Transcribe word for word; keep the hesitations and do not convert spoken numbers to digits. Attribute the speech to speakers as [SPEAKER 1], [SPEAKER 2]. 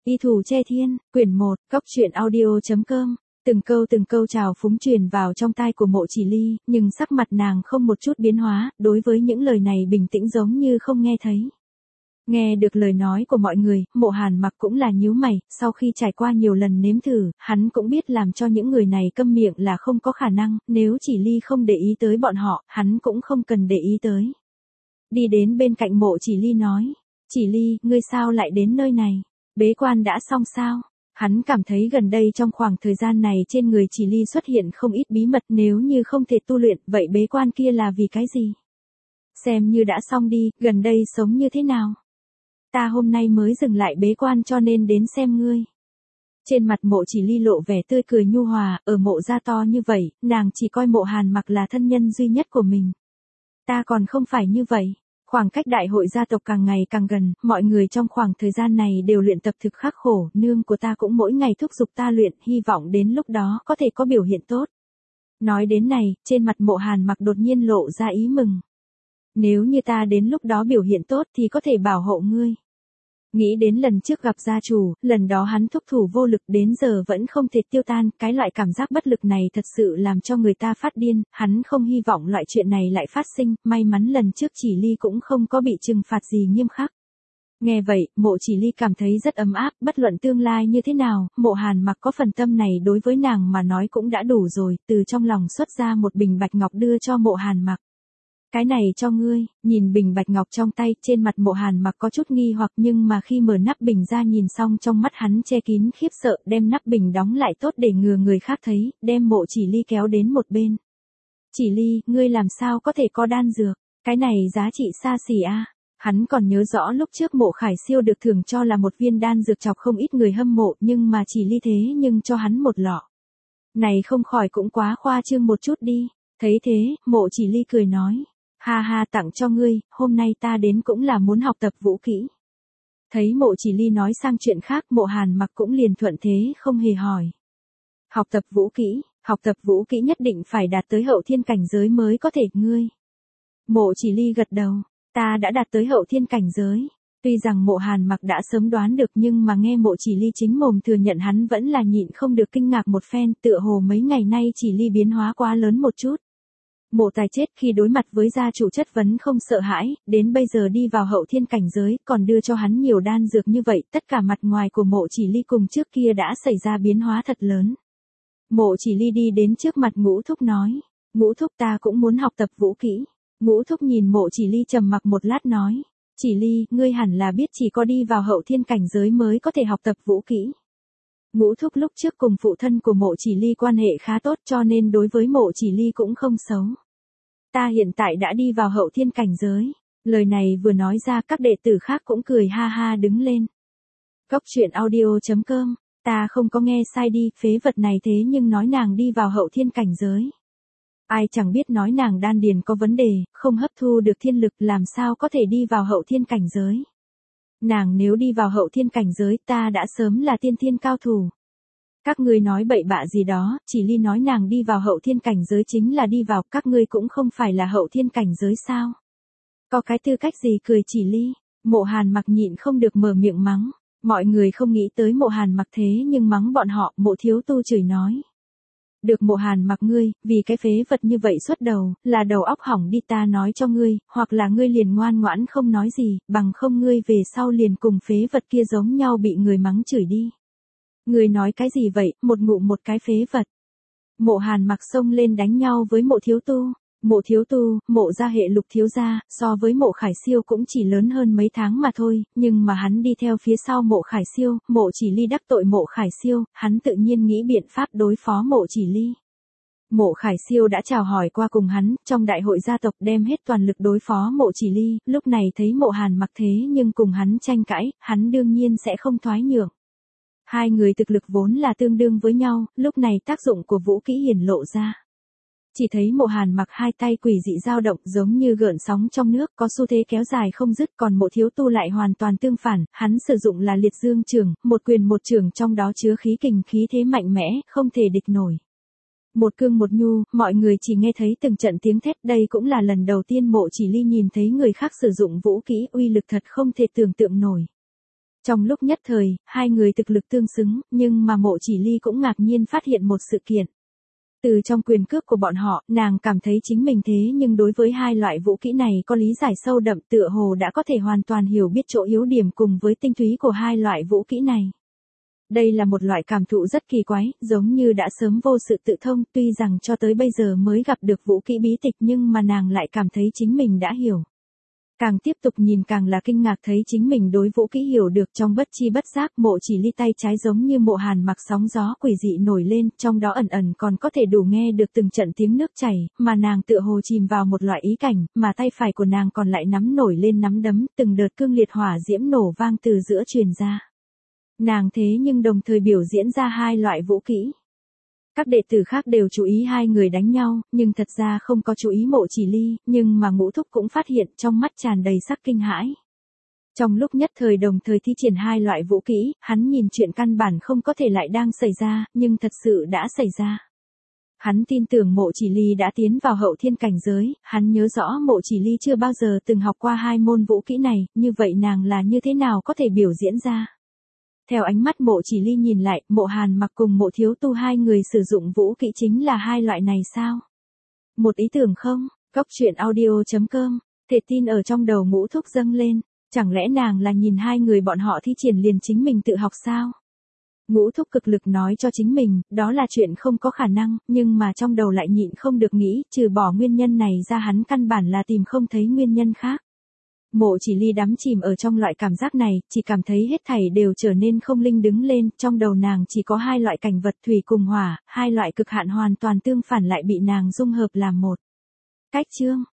[SPEAKER 1] Y thủ che thiên, quyển một, cốc truyện audio.com. Từng câu từng câu trào phúng truyền vào trong tai của Mộ Chỉ Ly, nhưng sắc mặt nàng không một chút biến hóa, đối với những lời này bình tĩnh giống như không nghe thấy. Nghe được lời nói của mọi người, Mộ Hàn Mặc cũng là nhíu mày, sau khi trải qua nhiều lần nếm thử, hắn cũng biết làm cho những người này câm miệng là không có khả năng, nếu Chỉ Ly không để ý tới bọn họ, hắn cũng không cần để ý tới. Đi đến bên cạnh Mộ Chỉ Ly nói, Chỉ Ly, ngươi sao lại đến nơi này? Bế quan đã xong sao? Hắn cảm thấy gần đây trong khoảng thời gian này trên người Chỉ Ly xuất hiện không ít bí mật, nếu như không thể tu luyện, vậy bế quan kia là vì cái gì? Xem như đã xong đi, gần đây sống như thế nào? Ta hôm nay mới dừng lại bế quan cho nên đến xem ngươi. Trên mặt Mộ Chỉ Ly lộ vẻ tươi cười nhu hòa, ở Mộ gia to như vậy, nàng chỉ coi Mộ Hàn Mặc là thân nhân duy nhất của mình. Ta còn không phải như vậy. Khoảng cách đại hội gia tộc càng ngày càng gần, mọi người trong khoảng thời gian này đều luyện tập thực khắc khổ, nương của ta cũng mỗi ngày thúc giục ta luyện, hy vọng đến lúc đó có thể có biểu hiện tốt. Nói đến này, trên mặt Mộ Hàn Mặc đột nhiên lộ ra ý mừng. Nếu như ta đến lúc đó biểu hiện tốt thì có thể bảo hộ ngươi. Nghĩ đến lần trước gặp gia chủ, lần đó hắn thúc thủ vô lực đến giờ vẫn không thể tiêu tan, cái loại cảm giác bất lực này thật sự làm cho người ta phát điên, hắn không hy vọng loại chuyện này lại phát sinh, may mắn lần trước Chỉ Ly cũng không có bị trừng phạt gì nghiêm khắc. Nghe vậy, Mộ Chỉ Ly cảm thấy rất ấm áp, bất luận tương lai như thế nào, Mộ Hàn Mặc có phần tâm này đối với nàng mà nói cũng đã đủ rồi, từ trong lòng xuất ra một bình bạch ngọc đưa cho Mộ Hàn Mặc. Cái này cho ngươi, nhìn bình bạch ngọc trong tay, trên mặt Mộ Hàn Mặc có chút nghi hoặc nhưng mà khi mở nắp bình ra nhìn xong trong mắt hắn che kín khiếp sợ, đem nắp bình đóng lại tốt để ngừa người khác thấy, đem Mộ Chỉ Ly kéo đến một bên. Chỉ Ly, ngươi làm sao có thể có đan dược, cái này giá trị xa xỉ a. Hắn còn nhớ rõ lúc trước Mộ Khải Siêu được thưởng cho là một viên đan dược chọc không ít người hâm mộ nhưng mà Chỉ Ly thế nhưng cho hắn một lọ. Này không khỏi cũng quá khoa trương một chút đi, thấy thế, Mộ Chỉ Ly cười nói. Ha ha, tặng cho ngươi, hôm nay ta đến cũng là muốn học tập vũ kỹ. Thấy Mộ Chỉ Ly nói sang chuyện khác, Mộ Hàn Mặc cũng liền thuận thế không hề hỏi. Học tập vũ kỹ, học tập vũ kỹ nhất định phải đạt tới hậu thiên cảnh giới mới có thể, ngươi. Mộ Chỉ Ly gật đầu, ta đã đạt tới hậu thiên cảnh giới. Tuy rằng Mộ Hàn Mặc đã sớm đoán được nhưng mà nghe Mộ Chỉ Ly chính mồm thừa nhận hắn vẫn là nhịn không được kinh ngạc một phen, tựa hồ mấy ngày nay Chỉ Ly biến hóa quá lớn một chút. Mộ Tài chết khi đối mặt với gia chủ chất vấn không sợ hãi, đến bây giờ đi vào hậu thiên cảnh giới, còn đưa cho hắn nhiều đan dược như vậy, tất cả mặt ngoài của Mộ Chỉ Ly cùng trước kia đã xảy ra biến hóa thật lớn. Mộ Chỉ Ly đi đến trước mặt Ngũ Thúc nói, Ngũ Thúc ta cũng muốn học tập vũ kỹ. Ngũ Thúc nhìn Mộ Chỉ Ly trầm mặc một lát nói, Chỉ Ly, ngươi hẳn là biết chỉ có đi vào hậu thiên cảnh giới mới có thể học tập vũ kỹ. Ngũ Thúc lúc trước cùng phụ thân của Mộ Chỉ Ly quan hệ khá tốt cho nên đối với Mộ Chỉ Ly cũng không xấu. Ta hiện tại đã đi vào hậu thiên cảnh giới. Lời này vừa nói ra các đệ tử khác cũng cười ha ha đứng lên. Cốc truyện audio.com, ta không có nghe sai đi, phế vật này thế nhưng nói nàng đi vào hậu thiên cảnh giới. Ai chẳng biết nói nàng đan điền có vấn đề, không hấp thu được thiên lực làm sao có thể đi vào hậu thiên cảnh giới. Nàng nếu đi vào hậu thiên cảnh giới ta đã sớm là tiên thiên cao thủ. Các ngươi nói bậy bạ gì đó, Chỉ Ly nói nàng đi vào hậu thiên cảnh giới chính là đi vào, các ngươi cũng không phải là hậu thiên cảnh giới sao? Có cái tư cách gì cười Chỉ Ly? Mộ Hàn Mặc nhịn không được mở miệng mắng, mọi người không nghĩ tới Mộ Hàn Mặc thế nhưng mắng bọn họ, Mộ Thiếu Tu chửi nói. Được Mộ Hàn Mặc ngươi, vì cái phế vật như vậy xuất đầu, là đầu óc hỏng đi ta nói cho ngươi, hoặc là ngươi liền ngoan ngoãn không nói gì, bằng không ngươi về sau liền cùng phế vật kia giống nhau bị người mắng chửi đi. Người nói cái gì vậy, một ngụm một cái phế vật. Mộ Hàn Mặc xông lên đánh nhau với Mộ Thiếu Tu. Mộ Thiếu Tu, Mộ gia hệ Lục thiếu gia, so với Mộ Khải Siêu cũng chỉ lớn hơn mấy tháng mà thôi, nhưng mà hắn đi theo phía sau Mộ Khải Siêu, Mộ Chỉ Ly đắc tội Mộ Khải Siêu, hắn tự nhiên nghĩ biện pháp đối phó Mộ Chỉ Ly. Mộ Khải Siêu đã chào hỏi qua cùng hắn, trong đại hội gia tộc đem hết toàn lực đối phó Mộ Chỉ Ly, lúc này thấy Mộ Hàn Mặc thế nhưng cùng hắn tranh cãi, hắn đương nhiên sẽ không thoái nhượng. Hai người thực lực vốn là tương đương với nhau, lúc này tác dụng của vũ kỹ hiển lộ ra. Chỉ thấy Mộ Hàn Mặc hai tay quỷ dị dao động giống như gợn sóng trong nước, có xu thế kéo dài không dứt, còn Mộ Thiếu Tu lại hoàn toàn tương phản, hắn sử dụng là liệt dương chưởng, một quyền một chưởng trong đó chứa khí kình khí thế mạnh mẽ, không thể địch nổi. Một cương một nhu, mọi người chỉ nghe thấy từng trận tiếng thét, đây cũng là lần đầu tiên Mộ Chỉ Ly nhìn thấy người khác sử dụng vũ kỹ uy lực thật không thể tưởng tượng nổi. Trong lúc nhất thời, hai người thực lực tương xứng, nhưng mà Mộ Chỉ Ly cũng ngạc nhiên phát hiện một sự kiện. Từ trong quyền cước của bọn họ, nàng cảm thấy chính mình thế nhưng đối với hai loại vũ kỹ này có lý giải sâu đậm, tựa hồ đã có thể hoàn toàn hiểu biết chỗ yếu điểm cùng với tinh túy của hai loại vũ kỹ này. Đây là một loại cảm thụ rất kỳ quái, giống như đã sớm vô sự tự thông, tuy rằng cho tới bây giờ mới gặp được vũ kỹ bí tịch nhưng mà nàng lại cảm thấy chính mình đã hiểu. Càng tiếp tục nhìn càng là kinh ngạc thấy chính mình đối vũ kỹ hiểu được, trong bất chi bất giác Mộ Chỉ Ly tay trái giống như Mộ Hàn mặc sóng gió quỷ dị nổi lên, trong đó ẩn ẩn còn có thể đủ nghe được từng trận tiếng nước chảy, mà nàng tựa hồ chìm vào một loại ý cảnh, mà tay phải của nàng còn lại nắm nổi lên nắm đấm, từng đợt cương liệt hỏa diễm nổ vang từ giữa truyền ra. Nàng thế nhưng đồng thời biểu diễn ra hai loại vũ kỹ. Các đệ tử khác đều chú ý hai người đánh nhau, nhưng thật ra không có chú ý Mộ Chỉ Ly, nhưng mà Ngũ Thúc cũng phát hiện trong mắt tràn đầy sắc kinh hãi. Trong lúc nhất thời đồng thời thi triển hai loại vũ kỹ, hắn nhìn chuyện căn bản không có thể lại đang xảy ra, nhưng thật sự đã xảy ra. Hắn tin tưởng Mộ Chỉ Ly đã tiến vào hậu thiên cảnh giới, hắn nhớ rõ Mộ Chỉ Ly chưa bao giờ từng học qua hai môn vũ kỹ này, như vậy nàng là như thế nào có thể biểu diễn ra. Theo ánh mắt Mộ Chỉ Ly nhìn lại, Mộ Hàn mặc cùng Mộ Thiếu Tu hai người sử dụng vũ kỹ chính là hai loại này sao? Một ý tưởng không? Cốc truyện audio chấm com, thể tin ở trong đầu Ngũ Thúc dâng lên, chẳng lẽ nàng là nhìn hai người bọn họ thi triển liền chính mình tự học sao? Ngũ Thúc cực lực nói cho chính mình, đó là chuyện không có khả năng, nhưng mà trong đầu lại nhịn không được nghĩ, trừ bỏ nguyên nhân này ra hắn căn bản là tìm không thấy nguyên nhân khác. Mộ Chỉ Ly đắm chìm ở trong loại cảm giác này, chỉ cảm thấy hết thảy đều trở nên không linh đứng lên, trong đầu nàng chỉ có hai loại cảnh vật thủy cùng hỏa, hai loại cực hạn hoàn toàn tương phản lại bị nàng dung hợp làm một. Cách chương